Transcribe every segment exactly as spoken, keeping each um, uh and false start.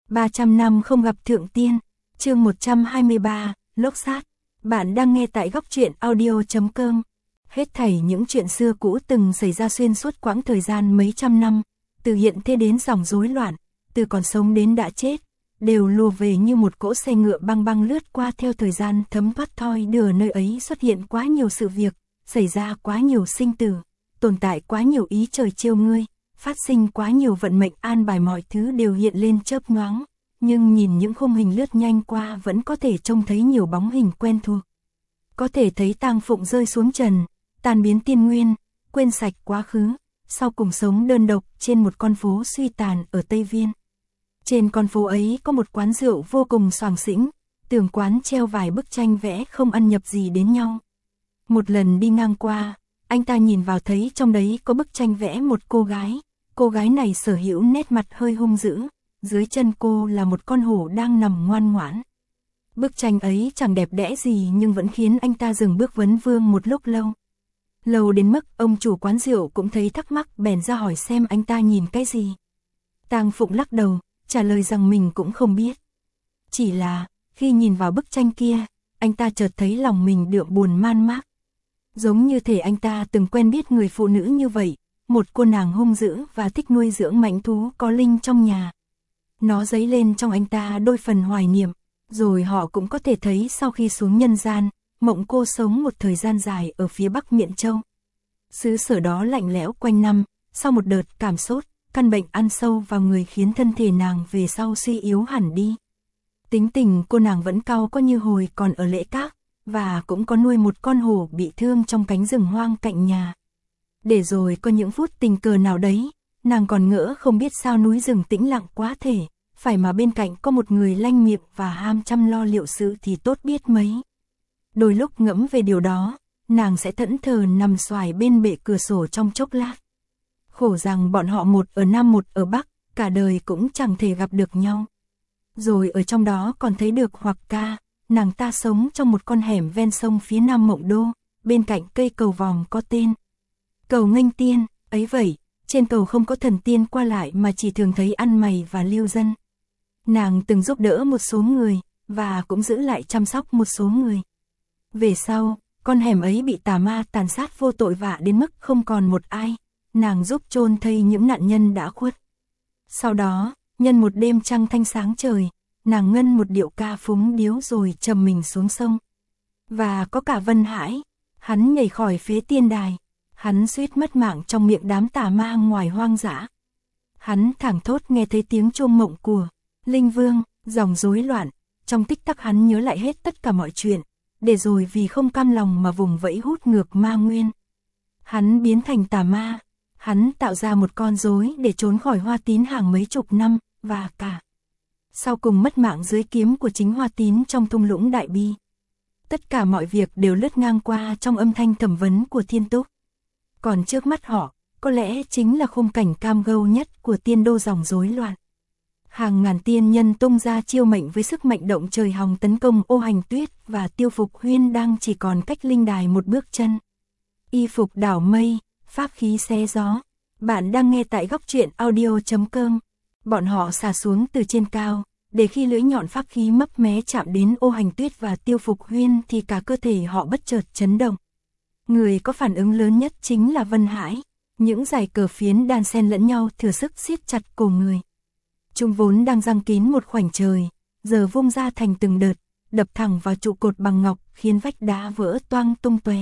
ba trăm năm không gặp Thượng Tiên, chương một trăm hai mươi ba, Lốc Sát. Bạn đang nghe tại góc truyện audio chấm com. Hết thảy những chuyện xưa cũ từng xảy ra xuyên suốt quãng thời gian mấy trăm năm, từ hiện thế đến dòng rối loạn, từ còn sống đến đã chết, đều lùa về như một cỗ xe ngựa băng băng lướt qua theo thời gian thấm thoát thoi đưa nơi ấy xuất hiện quá nhiều sự việc, xảy ra quá nhiều sinh tử, tồn tại quá nhiều ý trời trêu ngươi, phát sinh quá nhiều vận mệnh an bài, mọi thứ đều hiện lên chớp nhoáng, nhưng nhìn những khung hình lướt nhanh qua vẫn có thể trông thấy nhiều bóng hình quen thuộc. Có thể thấy tang phụng rơi xuống trần, tan biến tiên nguyên, quên sạch quá khứ, sau cùng sống đơn độc trên một con phố suy tàn ở Tây Viên. Trên con phố ấy có một quán rượu vô cùng xoàng xĩnh, tường quán treo vài bức tranh vẽ không ăn nhập gì đến nhau. Một lần đi ngang qua, anh ta nhìn vào thấy trong đấy có bức tranh vẽ một cô gái, cô gái này sở hữu nét mặt hơi hung dữ, dưới chân cô là một con hổ đang nằm ngoan ngoãn. Bức tranh ấy chẳng đẹp đẽ gì nhưng vẫn khiến anh ta dừng bước vấn vương một lúc lâu. Lâu đến mức ông chủ quán rượu cũng thấy thắc mắc bèn ra hỏi xem anh ta nhìn cái gì. Tang Phụng lắc đầu, trả lời rằng mình cũng không biết. Chỉ là, khi nhìn vào bức tranh kia, anh ta chợt thấy lòng mình đượm buồn man mác. Giống như thể anh ta từng quen biết người phụ nữ như vậy, một cô nàng hung dữ và thích nuôi dưỡng mãnh thú có linh trong nhà. Nó dấy lên trong anh ta đôi phần hoài niệm, rồi họ cũng có thể thấy sau khi xuống nhân gian, Mộng Cô sống một thời gian dài ở phía bắc Miện Châu. Xứ sở đó lạnh lẽo quanh năm, sau một đợt cảm sốt, căn bệnh ăn sâu vào người khiến thân thể nàng về sau suy yếu hẳn đi. Tính tình cô nàng vẫn cau có như hồi còn ở Lễ Các, và cũng có nuôi một con hổ bị thương trong cánh rừng hoang cạnh nhà. Để rồi có những phút tình cờ nào đấy, nàng còn ngỡ không biết sao núi rừng tĩnh lặng quá thể, phải mà bên cạnh có một người lanh miệng và ham chăm lo liệu sự thì tốt biết mấy. Đôi lúc ngẫm về điều đó, nàng sẽ thẫn thờ nằm xoài bên bệ cửa sổ trong chốc lát. Khổ rằng bọn họ một ở Nam một ở Bắc, cả đời cũng chẳng thể gặp được nhau. Rồi ở trong đó còn thấy được Hoặc Ca, nàng ta sống trong một con hẻm ven sông phía nam Mộng Đô, bên cạnh cây cầu vòm có tên Cầu Nghênh Tiên. Ấy vậy, trên cầu không có thần tiên qua lại mà chỉ thường thấy ăn mày và lưu dân. Nàng từng giúp đỡ một số người, và cũng giữ lại chăm sóc một số người. Về sau, con hẻm ấy bị tà ma tàn sát vô tội vạ đến mức không còn một ai, nàng giúp chôn thây những nạn nhân đã khuất. Sau đó, nhân một đêm trăng thanh sáng trời, nàng ngân một điệu ca phúng điếu rồi trầm mình xuống sông. Và có cả Vân Hải, hắn nhảy khỏi phế tiên đài, hắn suýt mất mạng trong miệng đám tà ma ngoài hoang dã. Hắn thảng thốt nghe thấy tiếng chuông mộng của Linh Vương, dòng rối loạn, trong tích tắc hắn nhớ lại hết tất cả mọi chuyện, để rồi vì không cam lòng mà vùng vẫy hút ngược ma nguyên. Hắn biến thành tà ma, hắn tạo ra một con rối để trốn khỏi Hoa Tín hàng mấy chục năm, và cả sau cùng mất mạng dưới kiếm của chính Hoa Tín trong thung lũng Đại Bi. Tất cả mọi việc đều lướt ngang qua trong âm thanh thẩm vấn của Thiên Túc. Còn trước mắt họ, có lẽ chính là khung cảnh cam go nhất của tiên đô dòng rối loạn. Hàng ngàn tiên nhân tung ra chiêu mệnh với sức mạnh động trời hòng tấn công Ô Hành Tuyết và Tiêu Phục Huyên đang chỉ còn cách linh đài một bước chân. Y phục đảo mây, pháp khí xé gió. Bạn đang nghe tại góc truyện audio chấm com. Bọn họ xả xuống từ trên cao, để khi lưỡi nhọn pháp khí mấp mé chạm đến Ô Hành Tuyết và Tiêu Phục Huyên thì cả cơ thể họ bất chợt chấn động. Người có phản ứng lớn nhất chính là Vân Hải. Những dải cờ phiến đan xen lẫn nhau thừa sức siết chặt cổ người. Chúng vốn đang giăng kín một khoảnh trời, giờ vung ra thành từng đợt, đập thẳng vào trụ cột bằng ngọc khiến vách đá vỡ toang tung tóe.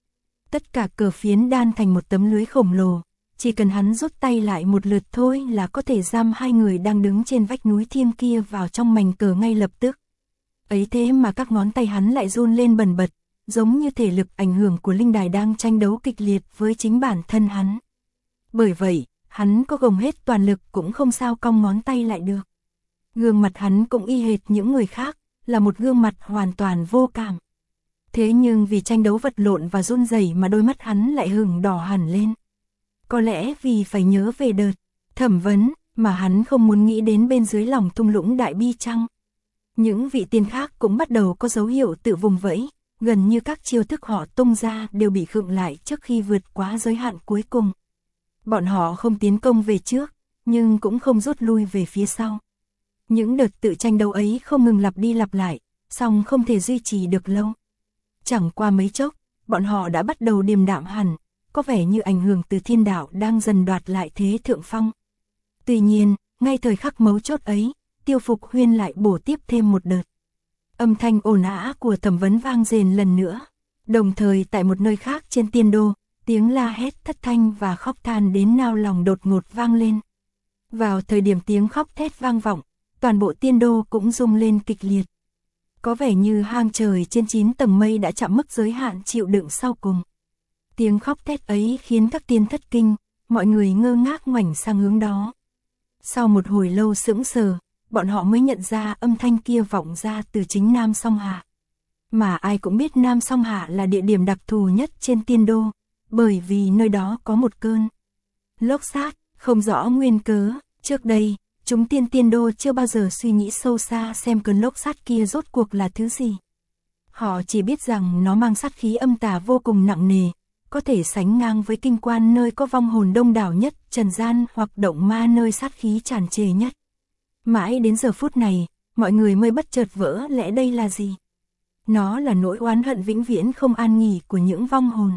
Tất cả cờ phiến đan thành một tấm lưới khổng lồ, chỉ cần hắn rút tay lại một lượt thôi là có thể giam hai người đang đứng trên vách núi thiêng kia vào trong mảnh cờ ngay lập tức. Ấy thế mà các ngón tay hắn lại run lên bần bật, giống như thể lực ảnh hưởng của linh đài đang tranh đấu kịch liệt với chính bản thân hắn. Bởi vậy, hắn có gồng hết toàn lực cũng không sao cong ngón tay lại được. Gương mặt hắn cũng y hệt những người khác, là một gương mặt hoàn toàn vô cảm. Thế nhưng vì tranh đấu vật lộn và run rẩy mà đôi mắt hắn lại hửng đỏ hẳn lên. Có lẽ vì phải nhớ về đợt thẩm vấn mà hắn không muốn nghĩ đến bên dưới lòng thung lũng Đại Bi chăng. Những vị tiên khác cũng bắt đầu có dấu hiệu tự vùng vẫy, gần như các chiêu thức họ tung ra đều bị khựng lại trước khi vượt quá giới hạn cuối cùng. Bọn họ không tiến công về trước, nhưng cũng không rút lui về phía sau. Những đợt tự tranh đấu ấy không ngừng lặp đi lặp lại, song không thể duy trì được lâu. Chẳng qua mấy chốc, bọn họ đã bắt đầu điềm đạm hẳn, có vẻ như ảnh hưởng từ thiên đạo đang dần đoạt lại thế thượng phong. Tuy nhiên, ngay thời khắc mấu chốt ấy, Tiêu Phục Huyên lại bổ tiếp thêm một đợt. Âm thanh ồn ào của thẩm vấn vang rền lần nữa. Đồng thời tại một nơi khác trên tiên đô, tiếng la hét thất thanh và khóc than đến nao lòng đột ngột vang lên. Vào thời điểm tiếng khóc thét vang vọng, toàn bộ tiên đô cũng rung lên kịch liệt. Có vẻ như hang trời trên chín tầng mây đã chạm mức giới hạn chịu đựng sau cùng. Tiếng khóc thét ấy khiến các tiên thất kinh, mọi người ngơ ngác ngoảnh sang hướng đó. Sau một hồi lâu sững sờ, bọn họ mới nhận ra âm thanh kia vọng ra từ chính Nam Song Hạ. Mà ai cũng biết Nam Song Hạ là địa điểm đặc thù nhất trên tiên đô, bởi vì nơi đó có một cơn lốc sát, không rõ nguyên cớ. Trước đây, chúng tiên tiên đô chưa bao giờ suy nghĩ sâu xa xem cơn lốc sát kia rốt cuộc là thứ gì. Họ chỉ biết rằng nó mang sát khí âm tà vô cùng nặng nề, có thể sánh ngang với kinh quan nơi có vong hồn đông đảo nhất, trần gian hoặc động ma nơi sát khí tràn trề nhất. Mãi đến giờ phút này, mọi người mới bất chợt vỡ lẽ đây là gì? Nó là nỗi oán hận vĩnh viễn không an nghỉ của những vong hồn.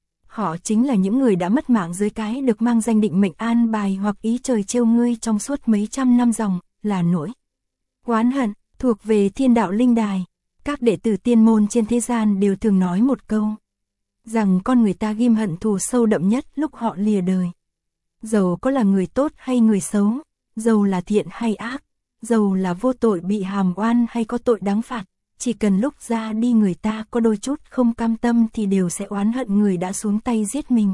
Họ chính là những người đã mất mạng dưới cái được mang danh định mệnh an bài hoặc ý trời trêu ngươi trong suốt mấy trăm năm dòng, là nỗi oán hận thuộc về thiên đạo linh đài. Các đệ tử tiên môn trên thế gian đều thường nói một câu, rằng con người ta ghim hận thù sâu đậm nhất lúc họ lìa đời. Dầu có là người tốt hay người xấu, dầu là thiện hay ác, dầu là vô tội bị hàm oan hay có tội đáng phạt, chỉ cần lúc ra đi người ta có đôi chút không cam tâm thì đều sẽ oán hận người đã xuống tay giết mình.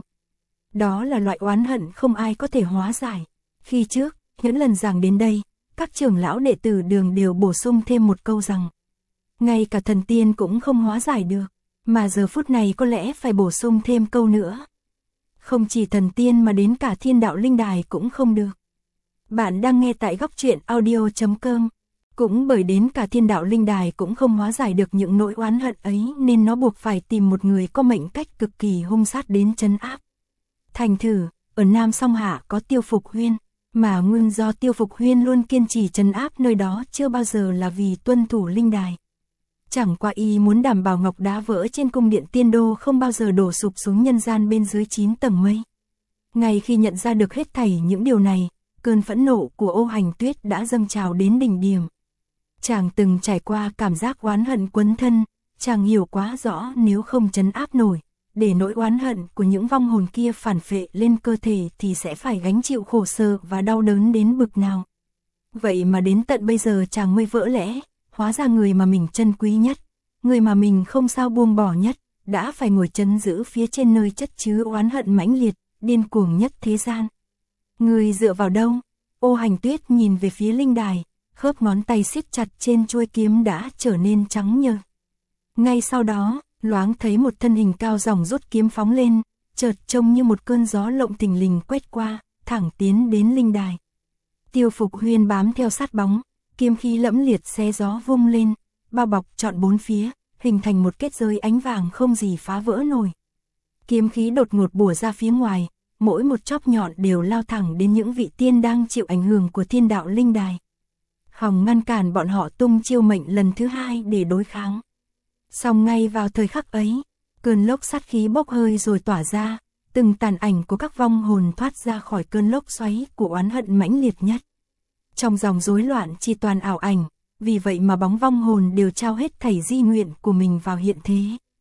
Đó là loại oán hận không ai có thể hóa giải. Khi trước, những lần giảng đến đây, các trưởng lão đệ tử đường đều bổ sung thêm một câu rằng, ngay cả thần tiên cũng không hóa giải được, mà giờ phút này có lẽ phải bổ sung thêm câu nữa. Không chỉ thần tiên mà đến cả thiên đạo linh đài cũng không được. Bạn đang nghe tại góc truyện audio chấm com. Cũng bởi đến cả thiên đạo linh đài cũng không hóa giải được những nỗi oán hận ấy nên nó buộc phải tìm một người có mệnh cách cực kỳ hung sát đến trấn áp. Thành thử, ở Nam Song Hạ có Tiêu Phục Huyên, mà nguyên do Tiêu Phục Huyên luôn kiên trì trấn áp nơi đó chưa bao giờ là vì tuân thủ linh đài. Chẳng qua y muốn đảm bảo ngọc đá vỡ trên cung điện tiên đô không bao giờ đổ sụp xuống nhân gian bên dưới chín tầng mây. Ngay khi nhận ra được hết thảy những điều này, cơn phẫn nộ của Ô Hành Tuyết đã dâng trào đến đỉnh điểm. Chàng từng trải qua cảm giác oán hận quấn thân, chàng hiểu quá rõ nếu không trấn áp nổi, để nỗi oán hận của những vong hồn kia phản phệ lên cơ thể thì sẽ phải gánh chịu khổ sở và đau đớn đến bực nào. Vậy mà đến tận bây giờ chàng mới vỡ lẽ, hóa ra người mà mình trân quý nhất, người mà mình không sao buông bỏ nhất, đã phải ngồi trấn giữ phía trên nơi chất chứa oán hận mãnh liệt, điên cuồng nhất thế gian. Người dựa vào đâu? Ô Hành Tuyết nhìn về phía linh đài, khớp ngón tay siết chặt trên chuôi kiếm đã trở nên trắng nhợt. Ngay sau đó, loáng thấy một thân hình cao ròng rút kiếm phóng lên, chợt trông như một cơn gió lộng thình lình quét qua, thẳng tiến đến linh đài. Tiêu Phục Huyên bám theo sát bóng, kiếm khí lẫm liệt xé gió vung lên, bao bọc trọn bốn phía, hình thành một kết giới ánh vàng không gì phá vỡ nổi. Kiếm khí đột ngột bủa ra phía ngoài, mỗi một chóp nhọn đều lao thẳng đến những vị tiên đang chịu ảnh hưởng của thiên đạo linh đài. Hòng ngăn cản bọn họ tung chiêu mệnh lần thứ hai để đối kháng. Song ngay vào thời khắc ấy, cơn lốc sát khí bốc hơi rồi tỏa ra, từng tàn ảnh của các vong hồn thoát ra khỏi cơn lốc xoáy của oán hận mãnh liệt nhất. Trong dòng rối loạn chỉ toàn ảo ảnh, vì vậy mà bóng vong hồn đều trao hết thảy di nguyện của mình vào hiện thế.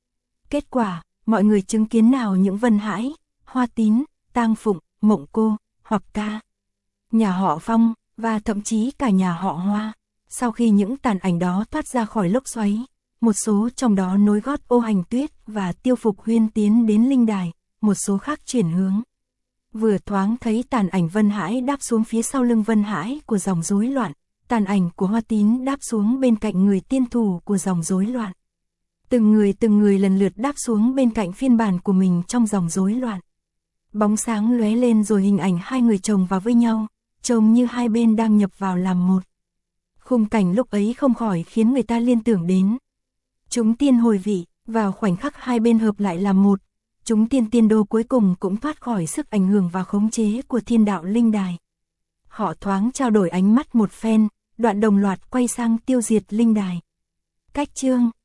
Kết quả, mọi người chứng kiến nào những Vân Hải, Hoa Tín, Tang Phụng, Mộng Cô, hoặc Ca, nhà họ Phong, và thậm chí cả nhà họ Hoa. Sau khi những tàn ảnh đó thoát ra khỏi lốc xoáy, một số trong đó nối gót Ô Hành Tuyết và Tiêu Phục Huyên tiến đến linh đài, một số khác chuyển hướng. Vừa thoáng thấy tàn ảnh Vân Hải đáp xuống phía sau lưng Vân Hải của dòng rối loạn, tàn ảnh của Hoa Tín đáp xuống bên cạnh người tiên thủ của dòng rối loạn. Từng người từng người lần lượt đáp xuống bên cạnh phiên bản của mình trong dòng rối loạn. Bóng sáng lóe lên rồi hình ảnh hai người chồng vào với nhau, trông như hai bên đang nhập vào làm một. Khung cảnh lúc ấy không khỏi khiến người ta liên tưởng đến chúng tiên hồi vị, vào khoảnh khắc hai bên hợp lại làm một, chúng tiên tiên đô cuối cùng cũng thoát khỏi sức ảnh hưởng và khống chế của thiên đạo linh đài. Họ thoáng trao đổi ánh mắt một phen, đoạn đồng loạt quay sang tiêu diệt linh đài. Cách chương